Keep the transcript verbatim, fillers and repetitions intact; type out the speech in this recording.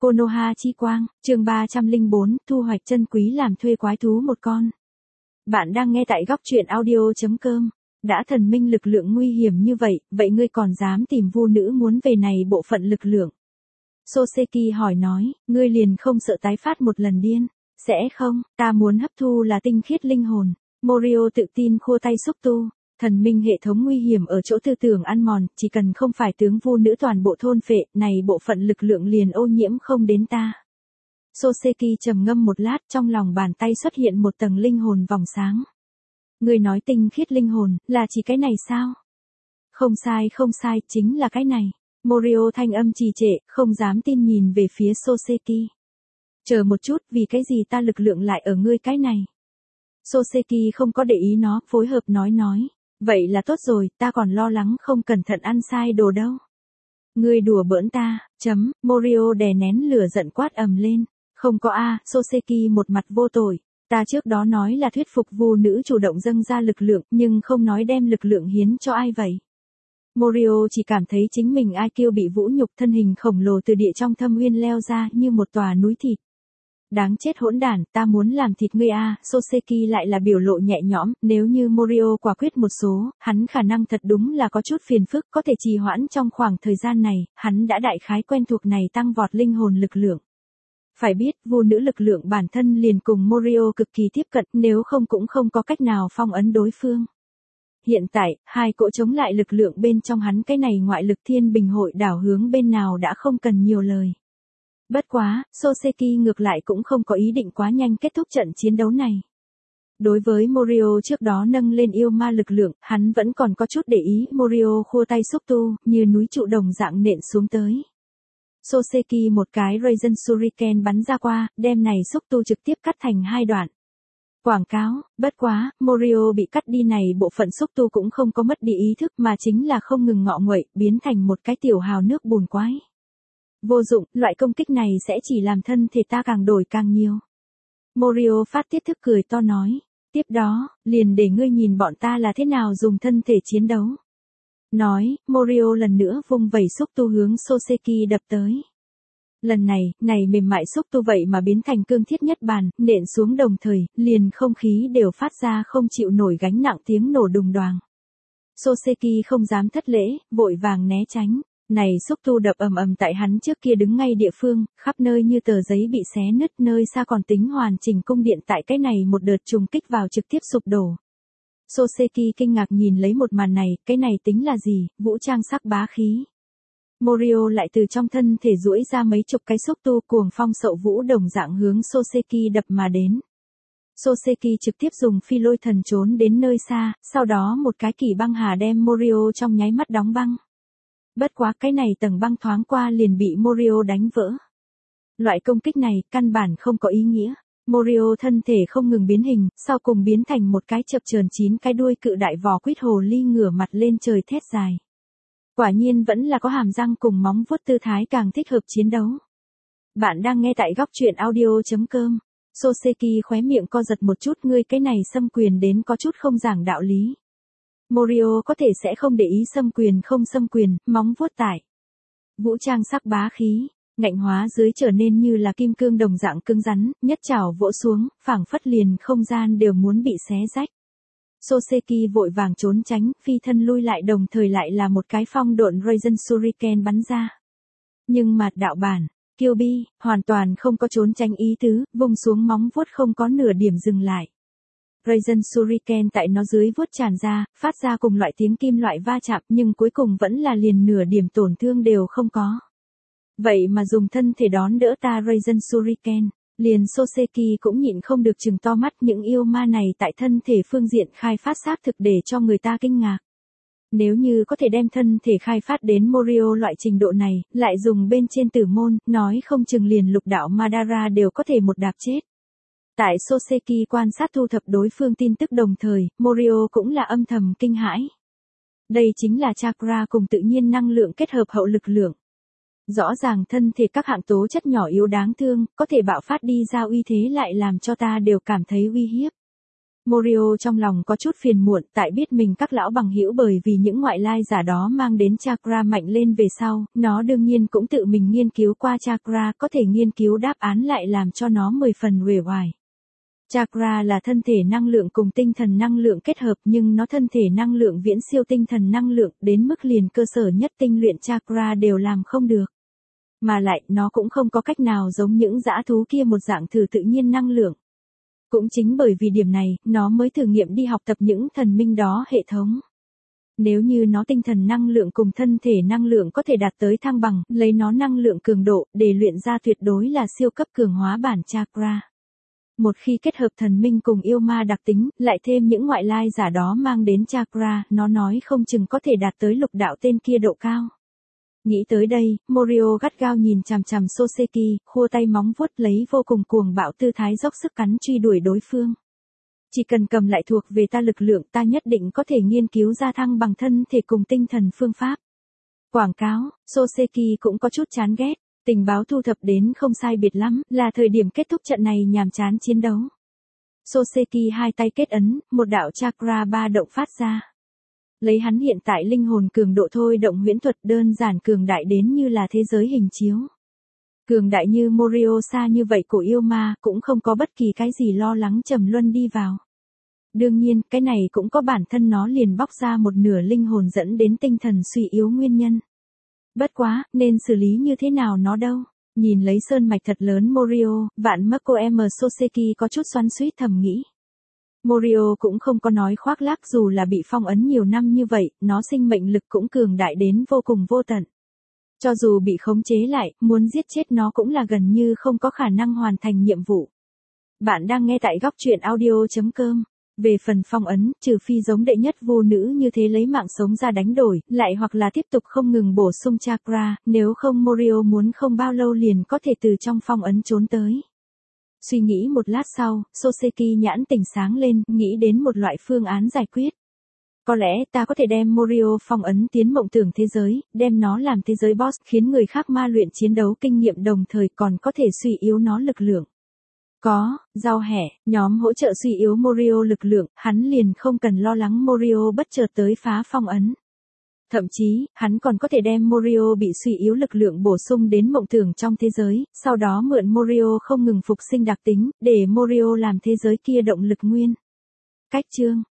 Konoha chi quang, chương ba trăm lẻ bốn, thu hoạch chân quý làm thuê quái thú một con. Bạn đang nghe tại góc truyện audio chấm com. Đã thần minh lực lượng nguy hiểm như vậy, vậy ngươi còn dám tìm vu nữ muốn về này bộ phận lực lượng? Soseki hỏi nói, ngươi liền không sợ tái phát một lần điên? Sẽ không, ta muốn hấp thu là tinh khiết linh hồn. Morio tự tin khua tay xúc tu. Thần minh hệ thống nguy hiểm ở chỗ tư tưởng ăn mòn, chỉ cần không phải tướng vu nữ toàn bộ thôn phệ, này bộ phận lực lượng liền ô nhiễm không đến ta. Soseki trầm ngâm một lát, trong lòng bàn tay xuất hiện một tầng linh hồn vòng sáng. Người nói tinh khiết linh hồn, là chỉ cái này sao? Không sai không sai, chính là cái này. Morio thanh âm trì trệ, không dám tin nhìn về phía Soseki. Chờ một chút, vì cái gì ta lực lượng lại ở ngươi cái này? Soseki không có để ý nó, phối hợp nói nói. Vậy là tốt rồi, ta còn lo lắng không cẩn thận ăn sai đồ đâu. Ngươi đùa bỡn ta, chấm, Morio đè nén lửa giận quát ầm lên. Không có a, Soseki một mặt vô tội. Ta trước đó nói là thuyết phục vu nữ chủ động dâng ra lực lượng, nhưng không nói đem lực lượng hiến cho ai vậy. Morio chỉ cảm thấy chính mình i kiu bị vũ nhục, thân hình khổng lồ từ địa trong thâm uyên leo ra như một tòa núi thịt. Đáng chết hỗn đản, ta muốn làm thịt ngươi a, Soseki lại là biểu lộ nhẹ nhõm, nếu như Morio quả quyết một số, hắn khả năng thật đúng là có chút phiền phức, có thể trì hoãn trong khoảng thời gian này, hắn đã đại khái quen thuộc này tăng vọt linh hồn lực lượng. Phải biết, vu nữ lực lượng bản thân liền cùng Morio cực kỳ tiếp cận, nếu không cũng không có cách nào phong ấn đối phương. Hiện tại, hai cỗ chống lại lực lượng bên trong hắn cái này ngoại lực thiên bình hội đảo hướng bên nào đã không cần nhiều lời. Bất quá, Soseki ngược lại cũng không có ý định quá nhanh kết thúc trận chiến đấu này. Đối với Morio trước đó nâng lên yêu ma lực lượng, hắn vẫn còn có chút để ý, Morio khua tay xúc tu, như núi trụ đồng dạng nện xuống tới. Soseki một cái Raizen Shuriken bắn ra qua, đem này xúc tu trực tiếp cắt thành hai đoạn. Quảng cáo, bất quá, Morio bị cắt đi này bộ phận xúc tu cũng không có mất đi ý thức mà chính là không ngừng ngọ nguậy, biến thành một cái tiểu hào nước bùn quái. Vô dụng, loại công kích này sẽ chỉ làm thân thể ta càng đổi càng nhiều. Morio phát tiết thức cười to nói. Tiếp đó, liền để ngươi nhìn bọn ta là thế nào dùng thân thể chiến đấu. Nói, Morio lần nữa vung vẩy xúc tu hướng Soseki đập tới. Lần này, này mềm mại xúc tu vậy mà biến thành cương thiết nhất bàn, nện xuống đồng thời, liền không khí đều phát ra không chịu nổi gánh nặng tiếng nổ đùng đoàng. Soseki không dám thất lễ, vội vàng né tránh. Này xúc tu đập ầm ầm tại hắn trước kia đứng ngay địa phương, khắp nơi như tờ giấy bị xé nứt, nơi xa còn tính hoàn chỉnh cung điện tại cái này một đợt trùng kích vào trực tiếp sụp đổ. Soseki kinh ngạc nhìn lấy một màn này, cái này tính là gì, vũ trang sắc bá khí. Morio lại từ trong thân thể duỗi ra mấy chục cái xúc tu cuồng phong sậu vũ đồng dạng hướng Soseki đập mà đến. Soseki trực tiếp dùng phi lôi thần trốn đến nơi xa, sau đó một cái kỳ băng hà đem Morio trong nháy mắt đóng băng. Bất quá cái này tầng băng thoáng qua liền bị Morio đánh vỡ. Loại công kích này căn bản không có ý nghĩa. Morio thân thể không ngừng biến hình, sau cùng biến thành một cái chập chờn chín cái đuôi cự đại vò quýt hồ ly ngửa mặt lên trời thét dài. Quả nhiên vẫn là có hàm răng cùng móng vuốt tư thái càng thích hợp chiến đấu. Bạn đang nghe tại góc truyện audio chấm com. Soseki khóe miệng co giật một chút, ngươi cái này xâm quyền đến có chút không giảng đạo lý. Morio có thể sẽ không để ý xâm quyền không xâm quyền, móng vuốt tải. Vũ trang sắc bá khí, ngạnh hóa dưới trở nên như là kim cương đồng dạng cứng rắn, nhất chảo vỗ xuống, phảng phất liền không gian đều muốn bị xé rách. Soseki vội vàng trốn tránh, phi thân lui lại đồng thời lại là một cái phong độn Raizen Shuriken bắn ra. Nhưng mà đạo bản, Kyuubi, hoàn toàn không có trốn tránh ý tứ, vung xuống móng vuốt không có nửa điểm dừng lại. Raizen Shuriken tại nó dưới vuốt tràn ra, phát ra cùng loại tiếng kim loại va chạm nhưng cuối cùng vẫn là liền nửa điểm tổn thương đều không có. Vậy mà dùng thân thể đón đỡ ta Raizen Shuriken, liền Soseki cũng nhịn không được trừng to mắt, những yêu ma này tại thân thể phương diện khai phát xác thực để cho người ta kinh ngạc. Nếu như có thể đem thân thể khai phát đến Morio loại trình độ này, lại dùng bên trên tử môn, nói không chừng liền lục đạo Madara đều có thể một đạp chết. Tại Soseki quan sát thu thập đối phương tin tức đồng thời, Morio cũng là âm thầm kinh hãi. Đây chính là chakra cùng tự nhiên năng lượng kết hợp hậu lực lượng. Rõ ràng thân thể các hạng tố chất nhỏ yếu đáng thương, có thể bạo phát đi ra uy thế lại làm cho ta đều cảm thấy uy hiếp. Morio trong lòng có chút phiền muộn, tại biết mình các lão bằng hữu bởi vì những ngoại lai giả đó mang đến chakra mạnh lên về sau, nó đương nhiên cũng tự mình nghiên cứu qua chakra, có thể nghiên cứu đáp án lại làm cho nó mười phần uể oải. Chakra là thân thể năng lượng cùng tinh thần năng lượng kết hợp, nhưng nó thân thể năng lượng viễn siêu tinh thần năng lượng, đến mức liền cơ sở nhất tinh luyện chakra đều làm không được. Mà lại, nó cũng không có cách nào giống những dã thú kia một dạng thử tự nhiên năng lượng. Cũng chính bởi vì điểm này, nó mới thử nghiệm đi học tập những thần minh đó hệ thống. Nếu như nó tinh thần năng lượng cùng thân thể năng lượng có thể đạt tới thăng bằng, lấy nó năng lượng cường độ, để luyện ra tuyệt đối là siêu cấp cường hóa bản chakra. Một khi kết hợp thần minh cùng yêu ma đặc tính, lại thêm những ngoại lai giả đó mang đến chakra, nó nói không chừng có thể đạt tới lục đạo tên kia độ cao. Nghĩ tới đây, Morio gắt gao nhìn chằm chằm Soseki, khua tay móng vuốt lấy vô cùng cuồng bạo tư thái dốc sức cắn truy đuổi đối phương. Chỉ cần cầm lại thuộc về ta lực lượng, ta nhất định có thể nghiên cứu ra thăng bằng thân thể cùng tinh thần phương pháp. Quảng cáo, Soseki cũng có chút chán ghét, tình báo thu thập đến không sai biệt lắm, là thời điểm kết thúc trận này nhàm chán chiến đấu. Soseki hai tay kết ấn, một đạo chakra ba động phát ra. Lấy hắn hiện tại linh hồn cường độ thôi động huyễn thuật đơn giản cường đại đến như là thế giới hình chiếu. Cường đại như Morio xa như vậy của yêu ma cũng không có bất kỳ cái gì lo lắng trầm luân đi vào. Đương nhiên, cái này cũng có bản thân nó liền bóc ra một nửa linh hồn dẫn đến tinh thần suy yếu nguyên nhân. Bất quá, nên xử lý như thế nào nó đâu? Nhìn lấy sơn mạch thật lớn Morio, vạn Marco M. Soseki có chút xoắn xuýt thầm nghĩ. Morio cũng không có nói khoác lác, dù là bị phong ấn nhiều năm như vậy, nó sinh mệnh lực cũng cường đại đến vô cùng vô tận. Cho dù bị khống chế lại, muốn giết chết nó cũng là gần như không có khả năng hoàn thành nhiệm vụ. Bạn đang nghe tại góc truyện audio chấm com. Về phần phong ấn, trừ phi giống đệ nhất vô nữ như thế lấy mạng sống ra đánh đổi, lại hoặc là tiếp tục không ngừng bổ sung chakra, nếu không Morio muốn không bao lâu liền có thể từ trong phong ấn trốn tới. Suy nghĩ một lát sau, Soseki nhãn tỉnh sáng lên, nghĩ đến một loại phương án giải quyết. Có lẽ ta có thể đem Morio phong ấn tiến mộng tưởng thế giới, đem nó làm thế giới boss, khiến người khác ma luyện chiến đấu kinh nghiệm đồng thời còn có thể suy yếu nó lực lượng. Có, rau hẻ, nhóm hỗ trợ suy yếu Morio lực lượng, hắn liền không cần lo lắng Morio bất chợt tới phá phong ấn. Thậm chí, hắn còn có thể đem Morio bị suy yếu lực lượng bổ sung đến mộng tưởng trong thế giới, sau đó mượn Morio không ngừng phục sinh đặc tính, để Morio làm thế giới kia động lực nguyên. Cách chương